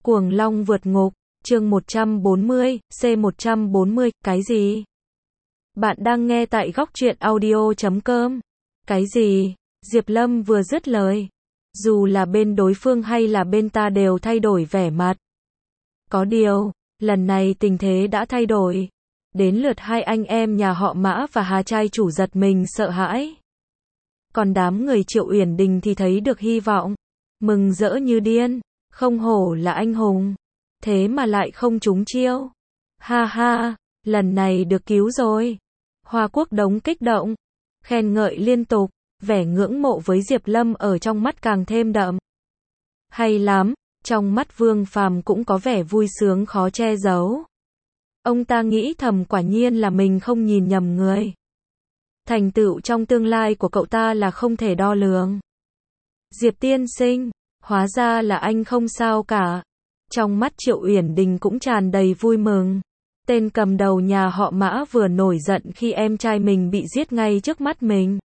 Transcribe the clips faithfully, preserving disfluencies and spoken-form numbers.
Cuồng Long vượt ngục, chương một trăm bốn mươi, C một trăm bốn mươi, cái gì? Bạn đang nghe tại góc truyện audio chấm com. Cái gì? Diệp Lâm vừa dứt lời. Dù là bên đối phương hay là bên ta đều thay đổi vẻ mặt. Có điều, lần này tình thế đã thay đổi. Đến lượt hai anh em nhà họ Mã và Hà trai chủ giật mình sợ hãi. Còn đám người Triệu Uyển Đình thì thấy được hy vọng. Mừng rỡ như điên. Không hổ là anh hùng. Thế mà lại không trúng chiêu. Ha ha, lần này được cứu rồi. Hoa Quốc Đống kích động. Khen ngợi liên tục. Vẻ ngưỡng mộ với Diệp Lâm ở trong mắt càng thêm đậm. Hay lắm, trong mắt Vương Phàm cũng có vẻ vui sướng khó che giấu. Ông ta nghĩ thầm quả nhiên là mình không nhìn nhầm người. Thành tựu trong tương lai của cậu ta là không thể đo lường. Diệp tiên sinh, hóa ra là anh không sao cả. Trong mắt Triệu Uyển Đình cũng tràn đầy vui mừng. Tên cầm đầu nhà họ Mã vừa nổi giận khi em trai mình bị giết ngay trước mắt mình.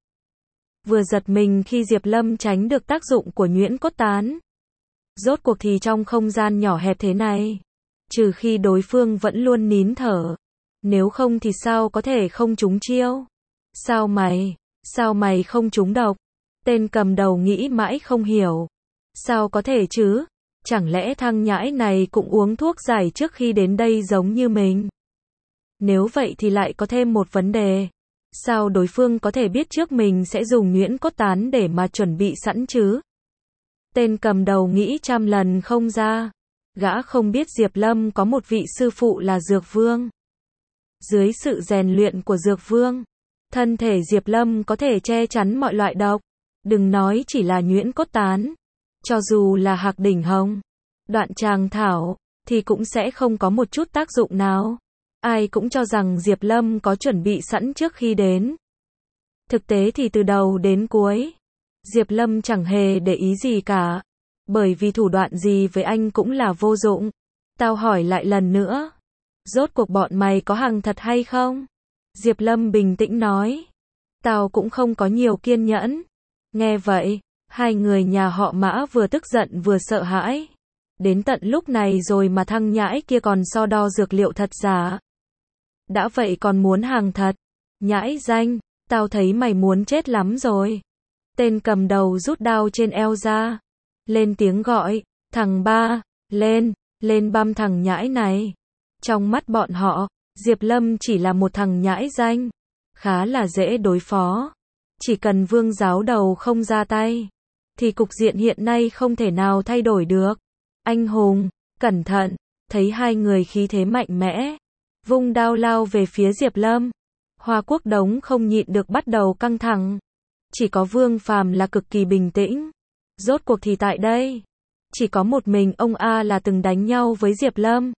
Vừa giật mình khi Diệp Lâm tránh được tác dụng của nhuyễn cốt tán. Rốt cuộc thì trong không gian nhỏ hẹp thế này, trừ khi đối phương vẫn luôn nín thở, nếu không thì sao có thể không trúng chiêu? Sao mày, sao mày không trúng độc? Tên cầm đầu nghĩ mãi không hiểu. Sao có thể chứ? Chẳng lẽ thằng nhãi này cũng uống thuốc giải trước khi đến đây giống như mình? Nếu vậy thì lại có thêm một vấn đề. Sao đối phương có thể biết trước mình sẽ dùng nhuyễn cốt tán để mà chuẩn bị sẵn chứ? Tên cầm đầu nghĩ trăm lần không ra. Gã không biết Diệp Lâm có một vị sư phụ là Dược Vương. Dưới sự rèn luyện của Dược Vương, thân thể Diệp Lâm có thể che chắn mọi loại độc. Đừng nói chỉ là nhuyễn cốt tán. Cho dù là hạc đỉnh hồng, đoạn tràng thảo, thì cũng sẽ không có một chút tác dụng nào. Ai cũng cho rằng Diệp Lâm có chuẩn bị sẵn trước khi đến. Thực tế thì từ đầu đến cuối, Diệp Lâm chẳng hề để ý gì cả. Bởi vì thủ đoạn gì với anh cũng là vô dụng. Tao hỏi lại lần nữa. Rốt cuộc bọn mày có hàng thật hay không? Diệp Lâm bình tĩnh nói. Tao cũng không có nhiều kiên nhẫn. Nghe vậy, hai người nhà họ Mã vừa tức giận vừa sợ hãi. Đến tận lúc này rồi mà thằng nhãi kia còn so đo dược liệu thật giả. Đã vậy còn muốn hàng thật. Nhãi danh, tao thấy mày muốn chết lắm rồi. Tên cầm đầu rút đao trên eo ra. Lên tiếng gọi, thằng ba, lên, lên băm thằng nhãi này. Trong mắt bọn họ, Diệp Lâm chỉ là một thằng nhãi danh. Khá là dễ đối phó. Chỉ cần Vương giáo đầu không ra tay, thì cục diện hiện nay không thể nào thay đổi được. Anh hùng, cẩn thận, thấy hai người khí thế mạnh mẽ. Vung đao lao về phía Diệp Lâm. Hoa Quốc Đống không nhịn được bắt đầu căng thẳng. Chỉ có Vương Phàm là cực kỳ bình tĩnh. Rốt cuộc thì tại đây, chỉ có một mình ông A là từng đánh nhau với Diệp Lâm.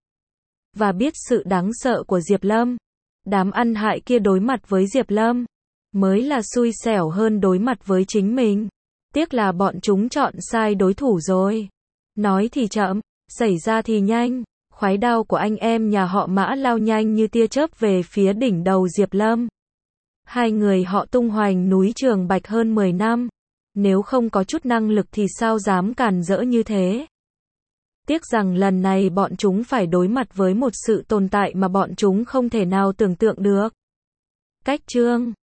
Và biết sự đáng sợ của Diệp Lâm. Đám ăn hại kia đối mặt với Diệp Lâm mới là xui xẻo hơn đối mặt với chính mình. Tiếc là bọn chúng chọn sai đối thủ rồi. Nói thì chậm, xảy ra thì nhanh. Khoái đao của anh em nhà họ Mã lao nhanh như tia chớp về phía đỉnh đầu Diệp Lâm. Hai người họ tung hoành núi Trường Bạch hơn mười năm. Nếu không có chút năng lực thì sao dám càn rỡ như thế. Tiếc rằng lần này bọn chúng phải đối mặt với một sự tồn tại mà bọn chúng không thể nào tưởng tượng được. Cách chương